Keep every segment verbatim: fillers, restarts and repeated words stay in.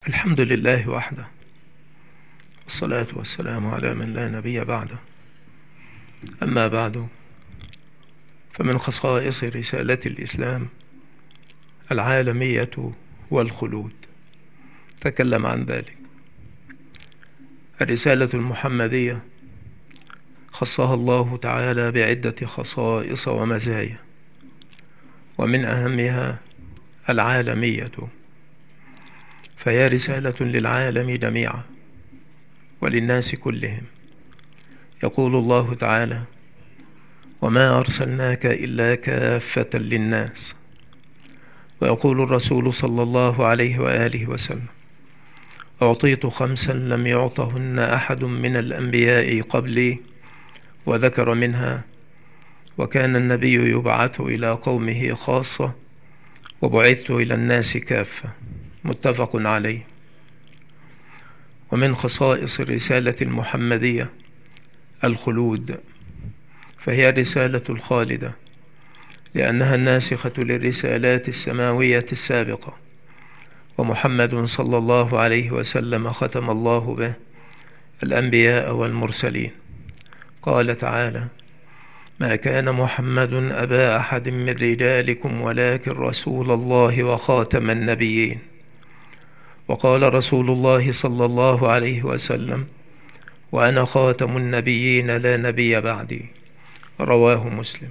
الحمد لله وحده، والصلاة والسلام على من لا نبي بعده. أما بعد، فمن خصائص رسالة الإسلام العالمية والخلود. تكلم عن ذلك. الرسالة المحمدية خصها الله تعالى بعدة خصائص ومزايا، ومن أهمها العالمية، فهي رسالة للعالم جميعا وللناس كلهم. يقول الله تعالى: وما أرسلناك إلا كافة للناس. ويقول الرسول صلى الله عليه وآله وسلم: أعطيت خمسا لم يعطهن أحد من الأنبياء قبلي، وذكر منها: وكان النبي يبعث إلى قومه خاصة، وبعثت إلى الناس كافة. متفق عليه. ومن خصائص الرسالة المحمدية الخلود، فهي الرسالة الخالدة، لأنها الناسخة للرسالات السماوية السابقة، ومحمد صلى الله عليه وسلم ختم الله به الأنبياء والمرسلين. قال تعالى: ما كان محمد أبا أحد من رجالكم ولكن رسول الله وخاتم النبيين. وقال رسول الله صلى الله عليه وسلم: وأنا خاتم النبيين لا نبي بعدي. رواه مسلم.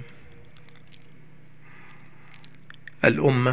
الأمة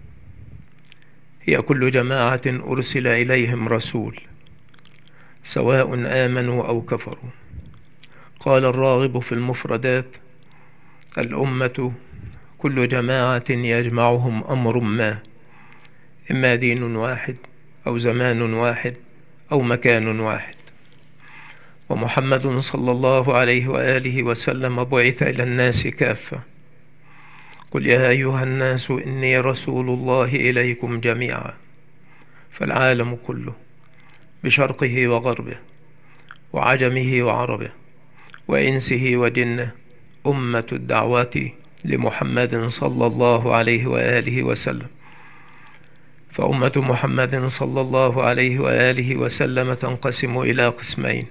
هي كل جماعة أرسل إليهم رسول، سواء آمنوا أو كفروا. قال الراغب في المفردات: الأمة كل جماعة يجمعهم أمر ما، إما دين واحد أو زمان واحد أو مكان واحد. ومحمد صلى الله عليه وآله وسلم بعث إلى الناس كافة. قل يا أيها الناس إني رسول الله إليكم جميعا. فالعالم كله بشرقه وغربه وعجمه وعربه وإنسه وجنه أمة الدعوة لمحمد صلى الله عليه وآله وسلم. فأمة محمد صلى الله عليه وآله وسلم تنقسم إلى قسمين: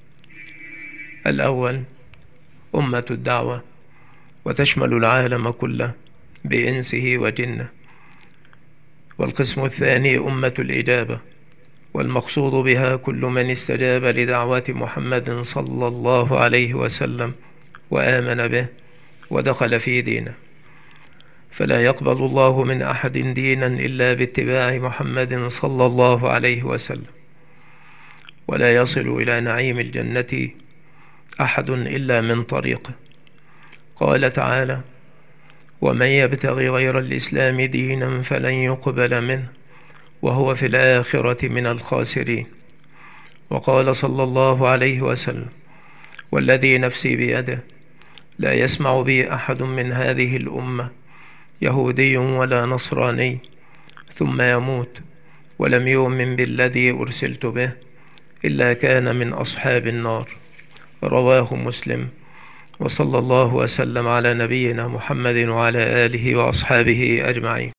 الأول أمة الدعوة، وتشمل العالم كله بإنسه وجنه. والقسم الثاني أمة الإجابة، والمقصود بها كل من استجاب لدعوة محمد صلى الله عليه وسلم وآمن به ودخل في دينه. فلا يقبل الله من أحد دينا إلا باتباع محمد صلى الله عليه وسلم، ولا يصل إلى نعيم الجنة أحد إلا من طريقه. قال تعالى: ومن يبتغي غير الإسلام دينا فلن يقبل منه وهو في الآخرة من الخاسرين. وقال صلى الله عليه وسلم: والذي نفسي بيده لا يسمع بي أحد من هذه الأمة يهودي ولا نصراني ثم يموت ولم يؤمن بالذي أرسلت به إلا كان من أصحاب النار. رواه مسلم. وصلى الله وسلم على نبينا محمد وعلى آله وأصحابه أجمعين.